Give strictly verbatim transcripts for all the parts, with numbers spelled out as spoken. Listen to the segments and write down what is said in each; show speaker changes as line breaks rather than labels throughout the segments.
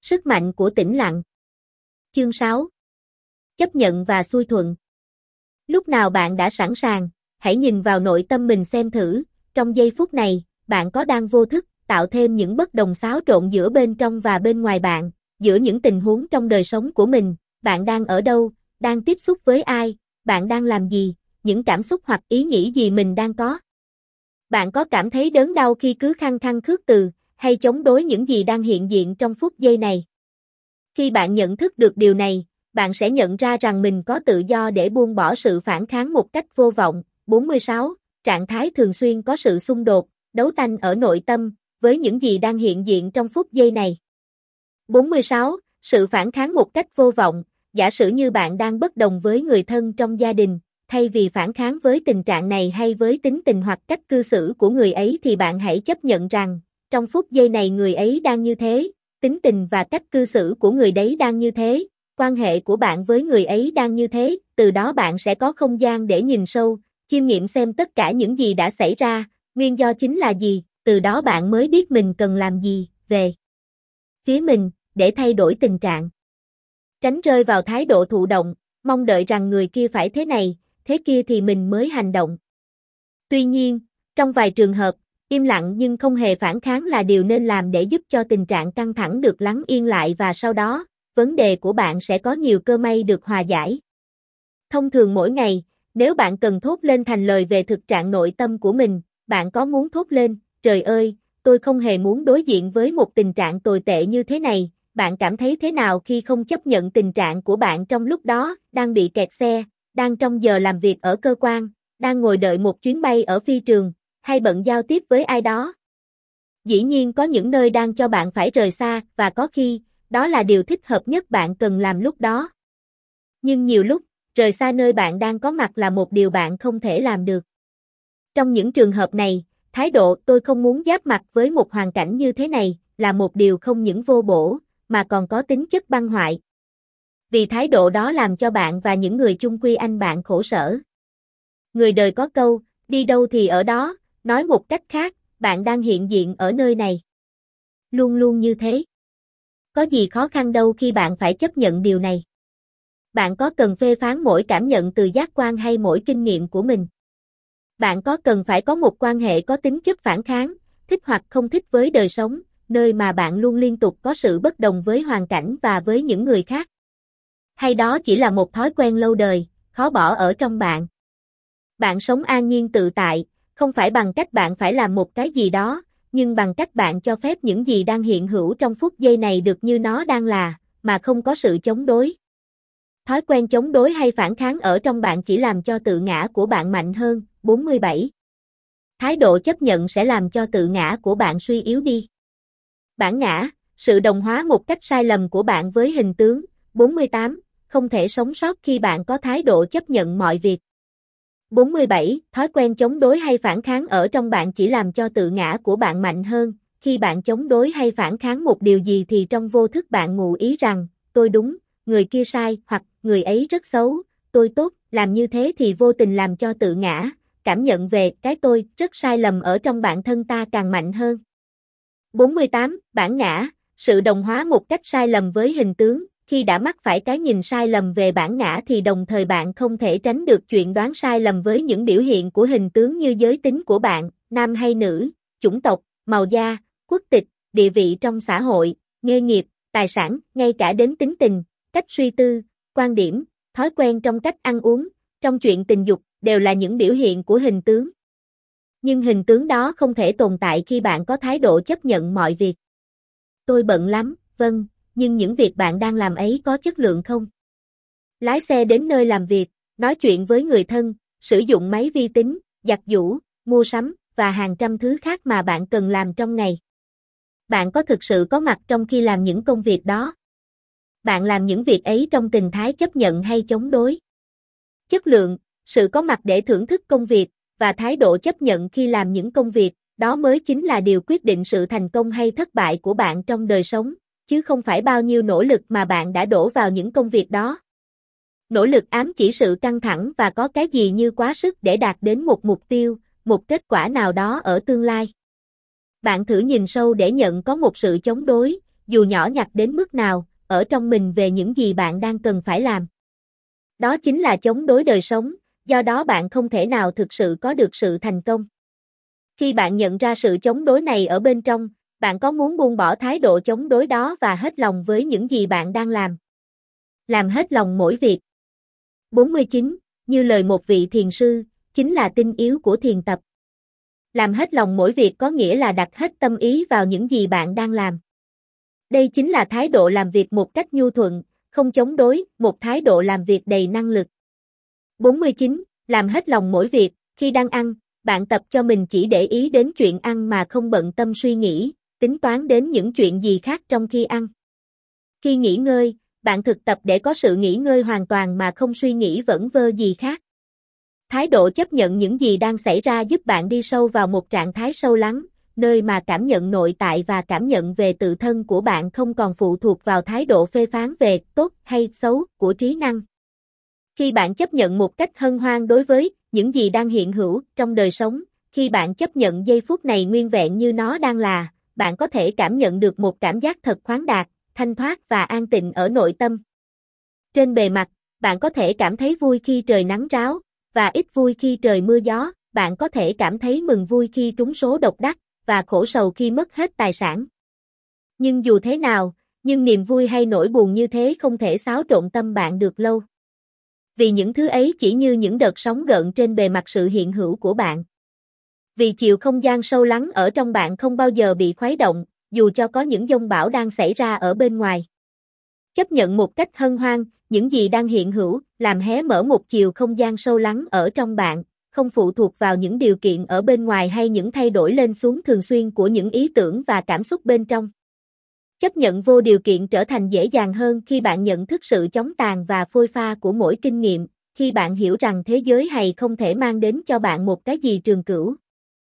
Sức mạnh của tĩnh lặng. Chương sáu. Chấp nhận và xuôi thuận. Lúc nào bạn đã sẵn sàng, hãy nhìn vào nội tâm mình xem thử, trong giây phút này, bạn có đang vô thức tạo thêm những bất đồng xáo trộn giữa bên trong và bên ngoài bạn, giữa những tình huống trong đời sống của mình, bạn đang ở đâu, đang tiếp xúc với ai, bạn đang làm gì, những cảm xúc hoặc ý nghĩ gì mình đang có. Bạn có cảm thấy đớn đau khi cứ khăng khăng khước từ, hay chống đối những gì đang hiện diện trong phút giây này? Khi bạn nhận thức được điều này, bạn sẽ nhận ra rằng mình có tự do để buông bỏ sự phản kháng một cách vô vọng. bốn mươi sáu. Trạng thái thường xuyên có sự xung đột, đấu tranh ở nội tâm, với những gì đang hiện diện trong phút giây này. bốn mươi sáu. Sự phản kháng một cách vô vọng. Giả sử như bạn đang bất đồng với người thân trong gia đình, thay vì phản kháng với tình trạng này hay với tính tình hoặc cách cư xử của người ấy thì bạn hãy chấp nhận rằng, trong phút giây này người ấy đang như thế, tính tình và cách cư xử của người đấy đang như thế, quan hệ của bạn với người ấy đang như thế, từ đó bạn sẽ có không gian để nhìn sâu, chiêm nghiệm xem tất cả những gì đã xảy ra, nguyên do chính là gì, từ đó bạn mới biết mình cần làm gì, về phía mình, để thay đổi tình trạng. Tránh rơi vào thái độ thụ động, mong đợi rằng người kia phải thế này, thế kia thì mình mới hành động. Tuy nhiên, trong vài trường hợp, im lặng nhưng không hề phản kháng là điều nên làm để giúp cho tình trạng căng thẳng được lắng yên lại và sau đó, vấn đề của bạn sẽ có nhiều cơ may được hòa giải. Thông thường mỗi ngày, nếu bạn cần thốt lên thành lời về thực trạng nội tâm của mình, bạn có muốn thốt lên, trời ơi, tôi không hề muốn đối diện với một tình trạng tồi tệ như thế này, bạn cảm thấy thế nào khi không chấp nhận tình trạng của bạn trong lúc đó, đang bị kẹt xe, đang trong giờ làm việc ở cơ quan, đang ngồi đợi một chuyến bay ở phi trường, hay bận giao tiếp với ai đó? Dĩ nhiên có những nơi đang cho bạn phải rời xa và có khi, đó là điều thích hợp nhất bạn cần làm lúc đó. Nhưng nhiều lúc, rời xa nơi bạn đang có mặt là một điều bạn không thể làm được. Trong những trường hợp này, thái độ tôi không muốn giáp mặt với một hoàn cảnh như thế này là một điều không những vô bổ, mà còn có tính chất băng hoại. Vì thái độ đó làm cho bạn và những người chung quy anh bạn khổ sở. Người đời có câu, đi đâu thì ở đó, nói một cách khác, bạn đang hiện diện ở nơi này. Luôn luôn như thế. Có gì khó khăn đâu khi bạn phải chấp nhận điều này. Bạn có cần phê phán mỗi cảm nhận từ giác quan hay mỗi kinh nghiệm của mình? Bạn có cần phải có một quan hệ có tính chất phản kháng, thích hoặc không thích với đời sống, nơi mà bạn luôn liên tục có sự bất đồng với hoàn cảnh và với những người khác? Hay đó chỉ là một thói quen lâu đời, khó bỏ ở trong bạn? Bạn sống an nhiên tự tại, không phải bằng cách bạn phải làm một cái gì đó, nhưng bằng cách bạn cho phép những gì đang hiện hữu trong phút giây này được như nó đang là, mà không có sự chống đối. Thói quen chống đối hay phản kháng ở trong bạn chỉ làm cho tự ngã của bạn mạnh hơn. bốn mươi bảy. Thái độ chấp nhận sẽ làm cho tự ngã của bạn suy yếu đi. Bản ngã, sự đồng hóa một cách sai lầm của bạn với hình tướng. bốn mươi tám. Không thể sống sót khi bạn có thái độ chấp nhận mọi việc. bốn mươi bảy. Thói quen chống đối hay phản kháng ở trong bạn chỉ làm cho tự ngã của bạn mạnh hơn. Khi bạn chống đối hay phản kháng một điều gì thì trong vô thức bạn ngụ ý rằng, tôi đúng, người kia sai, hoặc người ấy rất xấu, tôi tốt, làm như thế thì vô tình làm cho tự ngã, cảm nhận về cái tôi rất sai lầm ở trong bản thân ta càng mạnh hơn. bốn mươi tám. Bản ngã, sự đồng hóa một cách sai lầm với hình tướng. Khi đã mắc phải cái nhìn sai lầm về bản ngã thì đồng thời bạn không thể tránh được chuyện đoán sai lầm với những biểu hiện của hình tướng như giới tính của bạn, nam hay nữ, chủng tộc, màu da, quốc tịch, địa vị trong xã hội, nghề nghiệp, tài sản, ngay cả đến tính tình, cách suy tư, quan điểm, thói quen trong cách ăn uống, trong chuyện tình dục, đều là những biểu hiện của hình tướng. Nhưng hình tướng đó không thể tồn tại khi bạn có thái độ chấp nhận mọi việc. Tôi bận lắm, vâng, nhưng những việc bạn đang làm ấy có chất lượng không? Lái xe đến nơi làm việc, nói chuyện với người thân, sử dụng máy vi tính, giặt giũ, mua sắm, và hàng trăm thứ khác mà bạn cần làm trong ngày. Bạn có thực sự có mặt trong khi làm những công việc đó? Bạn làm những việc ấy trong tình thái chấp nhận hay chống đối? Chất lượng, sự có mặt để thưởng thức công việc, và thái độ chấp nhận khi làm những công việc, đó mới chính là điều quyết định sự thành công hay thất bại của bạn trong đời sống, chứ không phải bao nhiêu nỗ lực mà bạn đã đổ vào những công việc đó. Nỗ lực ám chỉ sự căng thẳng và có cái gì như quá sức để đạt đến một mục tiêu, một kết quả nào đó ở tương lai. Bạn thử nhìn sâu để nhận có một sự chống đối, dù nhỏ nhặt đến mức nào, ở trong mình về những gì bạn đang cần phải làm. Đó chính là chống đối đời sống, do đó bạn không thể nào thực sự có được sự thành công. Khi bạn nhận ra sự chống đối này ở bên trong, bạn có muốn buông bỏ thái độ chống đối đó và hết lòng với những gì bạn đang làm? Làm hết lòng mỗi việc. bốn mươi chín. Như lời một vị thiền sư, chính là tinh yếu của thiền tập. Làm hết lòng mỗi việc có nghĩa là đặt hết tâm ý vào những gì bạn đang làm. Đây chính là thái độ làm việc một cách nhu thuận, không chống đối, một thái độ làm việc đầy năng lực. bốn mươi chín. Làm hết lòng mỗi việc, khi đang ăn, bạn tập cho mình chỉ để ý đến chuyện ăn mà không bận tâm suy nghĩ, tính toán đến những chuyện gì khác trong khi ăn. Khi nghỉ ngơi, bạn thực tập để có sự nghỉ ngơi hoàn toàn mà không suy nghĩ vẩn vơ gì khác. Thái độ chấp nhận những gì đang xảy ra giúp bạn đi sâu vào một trạng thái sâu lắng, nơi mà cảm nhận nội tại và cảm nhận về tự thân của bạn không còn phụ thuộc vào thái độ phê phán về tốt hay xấu của trí năng. Khi bạn chấp nhận một cách hân hoan đối với những gì đang hiện hữu trong đời sống, khi bạn chấp nhận giây phút này nguyên vẹn như nó đang là, bạn có thể cảm nhận được một cảm giác thật khoáng đạt, thanh thoát và an tịnh ở nội tâm. Trên bề mặt, bạn có thể cảm thấy vui khi trời nắng ráo, và ít vui khi trời mưa gió, bạn có thể cảm thấy mừng vui khi trúng số độc đắc, và khổ sầu khi mất hết tài sản. Nhưng dù thế nào, nhưng niềm vui hay nỗi buồn như thế không thể xáo trộn tâm bạn được lâu. Vì những thứ ấy chỉ như những đợt sóng gợn trên bề mặt sự hiện hữu của bạn. Vì chiều không gian sâu lắng ở trong bạn không bao giờ bị khuấy động, dù cho có những dông bão đang xảy ra ở bên ngoài. Chấp nhận một cách hân hoan, những gì đang hiện hữu, làm hé mở một chiều không gian sâu lắng ở trong bạn, không phụ thuộc vào những điều kiện ở bên ngoài hay những thay đổi lên xuống thường xuyên của những ý tưởng và cảm xúc bên trong. Chấp nhận vô điều kiện trở thành dễ dàng hơn khi bạn nhận thức sự chóng tàn và phôi pha của mỗi kinh nghiệm, khi bạn hiểu rằng thế giới hay không thể mang đến cho bạn một cái gì trường cửu.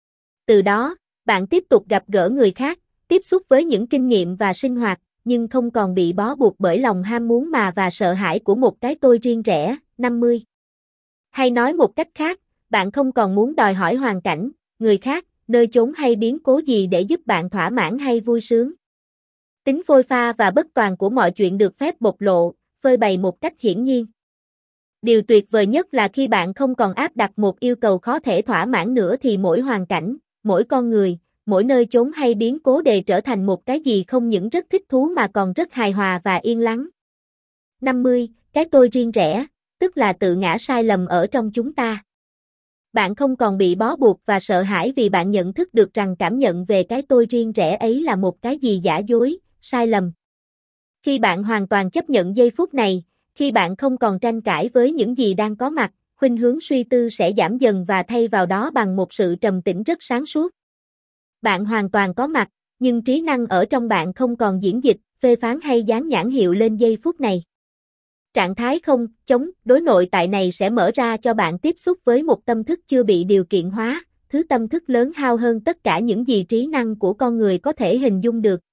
Từ đó, bạn tiếp tục gặp gỡ người khác, tiếp xúc với những kinh nghiệm và sinh hoạt, nhưng không còn bị bó buộc bởi lòng ham muốn mà và sợ hãi của một cái tôi riêng rẽ. năm mươi. Hay nói một cách khác, bạn không còn muốn đòi hỏi hoàn cảnh, người khác, nơi chốn hay biến cố gì để giúp bạn thỏa mãn hay vui sướng. Tính phôi pha và bất toàn của mọi chuyện được phép bộc lộ, phơi bày một cách hiển nhiên. Điều tuyệt vời nhất là khi bạn không còn áp đặt một yêu cầu khó thể thỏa mãn nữa thì mỗi hoàn cảnh, mỗi con người, mỗi nơi chốn hay biến cố đều trở thành một cái gì không những rất thích thú mà còn rất hài hòa và yên lắng. năm mươi. Cái tôi riêng rẽ, tức là tự ngã sai lầm ở trong chúng ta. Bạn không còn bị bó buộc và sợ hãi vì bạn nhận thức được rằng cảm nhận về cái tôi riêng rẽ ấy là một cái gì giả dối, sai lầm. Khi bạn hoàn toàn chấp nhận giây phút này, khi bạn không còn tranh cãi với những gì đang có mặt, khuynh hướng suy tư sẽ giảm dần và thay vào đó bằng một sự trầm tĩnh rất sáng suốt. Bạn hoàn toàn có mặt, nhưng trí năng ở trong bạn không còn diễn dịch, phê phán hay dán nhãn hiệu lên giây phút này. Trạng thái không, chống, đối nội tại này sẽ mở ra cho bạn tiếp xúc với một tâm thức chưa bị điều kiện hóa, thứ tâm thức lớn lao hơn tất cả những gì trí năng của con người có thể hình dung được.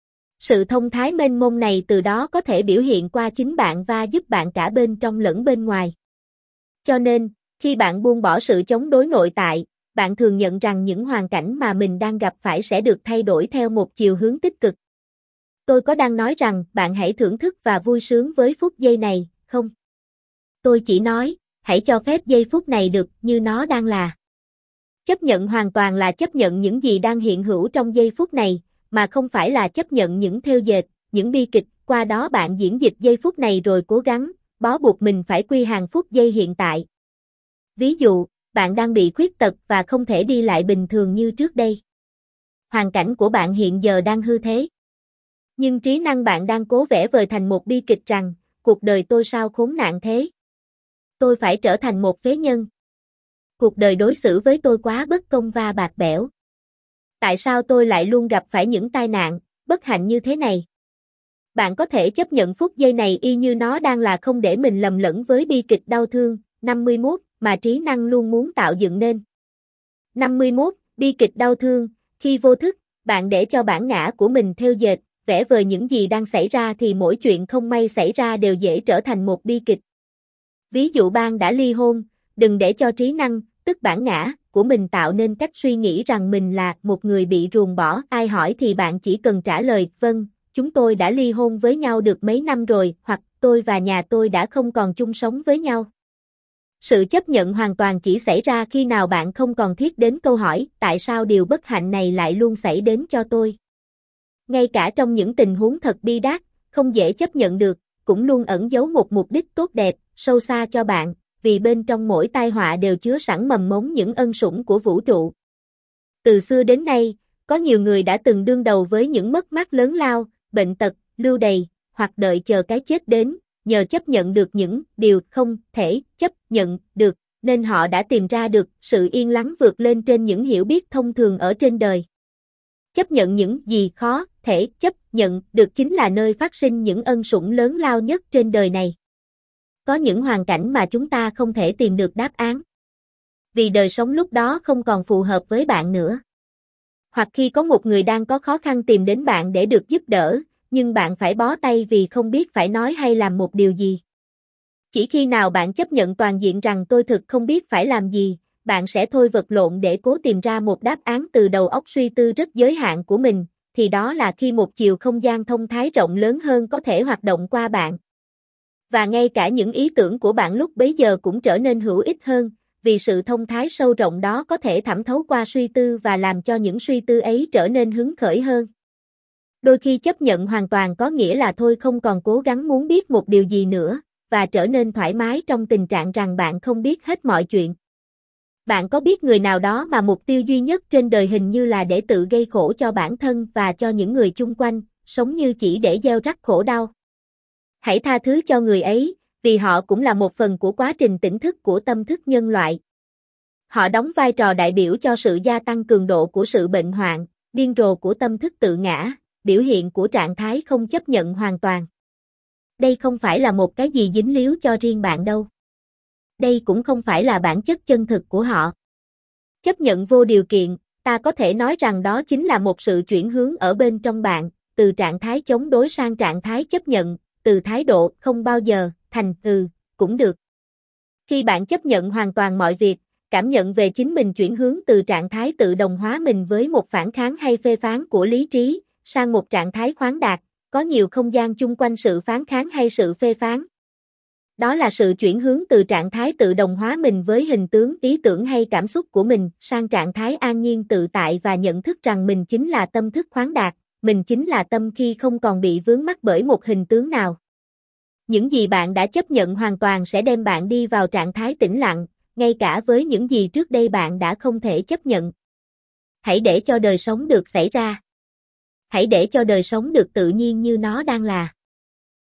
Sự thông thái mênh mông này từ đó có thể biểu hiện qua chính bạn và giúp bạn cả bên trong lẫn bên ngoài. Cho nên, khi bạn buông bỏ sự chống đối nội tại, bạn thường nhận rằng những hoàn cảnh mà mình đang gặp phải sẽ được thay đổi theo một chiều hướng tích cực. Tôi có đang nói rằng bạn hãy thưởng thức và vui sướng với phút giây này, không? Tôi chỉ nói, hãy cho phép giây phút này được như nó đang là. Chấp nhận hoàn toàn là chấp nhận những gì đang hiện hữu trong giây phút này, mà không phải là chấp nhận những thêu dệt, những bi kịch, qua đó bạn diễn dịch giây phút này rồi cố gắng, bó buộc mình phải quy hàng phút giây hiện tại. Ví dụ, bạn đang bị khuyết tật và không thể đi lại bình thường như trước đây. Hoàn cảnh của bạn hiện giờ đang hư thế. Nhưng trí năng bạn đang cố vẽ vời thành một bi kịch rằng, cuộc đời tôi sao khốn nạn thế? Tôi phải trở thành một phế nhân. Cuộc đời đối xử với tôi quá bất công và bạc bẽo. Tại sao tôi lại luôn gặp phải những tai nạn, bất hạnh như thế này? Bạn có thể chấp nhận phút giây này y như nó đang là không để mình lầm lẫn với bi kịch đau thương, năm mươi mốt, mà trí năng luôn muốn tạo dựng nên. năm mươi mốt, bi kịch đau thương, khi vô thức, bạn để cho bản ngã của mình thêu dệt, vẽ vời những gì đang xảy ra thì mỗi chuyện không may xảy ra đều dễ trở thành một bi kịch. Ví dụ bạn đã ly hôn, đừng để cho trí năng, tức bản ngã, của mình tạo nên cách suy nghĩ rằng mình là một người bị ruồng bỏ. Ai hỏi thì bạn chỉ cần trả lời, vâng, chúng tôi đã ly hôn với nhau được mấy năm rồi, hoặc tôi và nhà tôi đã không còn chung sống với nhau. Sự chấp nhận hoàn toàn chỉ xảy ra khi nào bạn không còn thiết đến câu hỏi, tại sao điều bất hạnh này lại luôn xảy đến cho tôi? Ngay cả trong những tình huống thật bi đát, không dễ chấp nhận được, cũng luôn ẩn giấu một mục đích tốt đẹp, sâu xa cho bạn, vì bên trong mỗi tai họa đều chứa sẵn mầm mống những ân sủng của vũ trụ. Từ xưa đến nay, có nhiều người đã từng đương đầu với những mất mát lớn lao, bệnh tật, lưu đày, hoặc đợi chờ cái chết đến, nhờ chấp nhận được những điều không thể chấp nhận được, nên họ đã tìm ra được sự yên lắng vượt lên trên những hiểu biết thông thường ở trên đời. Chấp nhận những gì khó thể chấp nhận được chính là nơi phát sinh những ân sủng lớn lao nhất trên đời này. Có những hoàn cảnh mà chúng ta không thể tìm được đáp án, vì đời sống lúc đó không còn phù hợp với bạn nữa. Hoặc khi có một người đang có khó khăn tìm đến bạn để được giúp đỡ, nhưng bạn phải bó tay vì không biết phải nói hay làm một điều gì. Chỉ khi nào bạn chấp nhận toàn diện rằng tôi thực không biết phải làm gì, bạn sẽ thôi vật lộn để cố tìm ra một đáp án từ đầu óc suy tư rất giới hạn của mình, thì đó là khi một chiều không gian thông thái rộng lớn hơn có thể hoạt động qua bạn. Và ngay cả những ý tưởng của bạn lúc bấy giờ cũng trở nên hữu ích hơn, vì sự thông thái sâu rộng đó có thể thẩm thấu qua suy tư và làm cho những suy tư ấy trở nên hứng khởi hơn. Đôi khi chấp nhận hoàn toàn có nghĩa là thôi không còn cố gắng muốn biết một điều gì nữa, và trở nên thoải mái trong tình trạng rằng bạn không biết hết mọi chuyện. Bạn có biết người nào đó mà mục tiêu duy nhất trên đời hình như là để tự gây khổ cho bản thân và cho những người chung quanh, sống như chỉ để gieo rắc khổ đau. Hãy tha thứ cho người ấy, vì họ cũng là một phần của quá trình tỉnh thức của tâm thức nhân loại. Họ đóng vai trò đại biểu cho sự gia tăng cường độ của sự bệnh hoạn, điên rồ của tâm thức tự ngã, biểu hiện của trạng thái không chấp nhận hoàn toàn. Đây không phải là một cái gì dính líu cho riêng bạn đâu. Đây cũng không phải là bản chất chân thực của họ. Chấp nhận vô điều kiện, ta có thể nói rằng đó chính là một sự chuyển hướng ở bên trong bạn, từ trạng thái chống đối sang trạng thái chấp nhận, từ thái độ không bao giờ, thành ừ, cũng được. Khi bạn chấp nhận hoàn toàn mọi việc, cảm nhận về chính mình chuyển hướng từ trạng thái tự đồng hóa mình với một phản kháng hay phê phán của lý trí, sang một trạng thái khoáng đạt, có nhiều không gian chung quanh sự phán kháng hay sự phê phán. Đó là sự chuyển hướng từ trạng thái tự đồng hóa mình với hình tướng, ý tưởng hay cảm xúc của mình, sang trạng thái an nhiên tự tại và nhận thức rằng mình chính là tâm thức khoáng đạt, mình chính là tâm khi không còn bị vướng mắc bởi một hình tướng nào. Những gì bạn đã chấp nhận hoàn toàn sẽ đem bạn đi vào trạng thái tĩnh lặng, ngay cả với những gì trước đây bạn đã không thể chấp nhận. Hãy để cho đời sống được xảy ra. Hãy để cho đời sống được tự nhiên như nó đang là.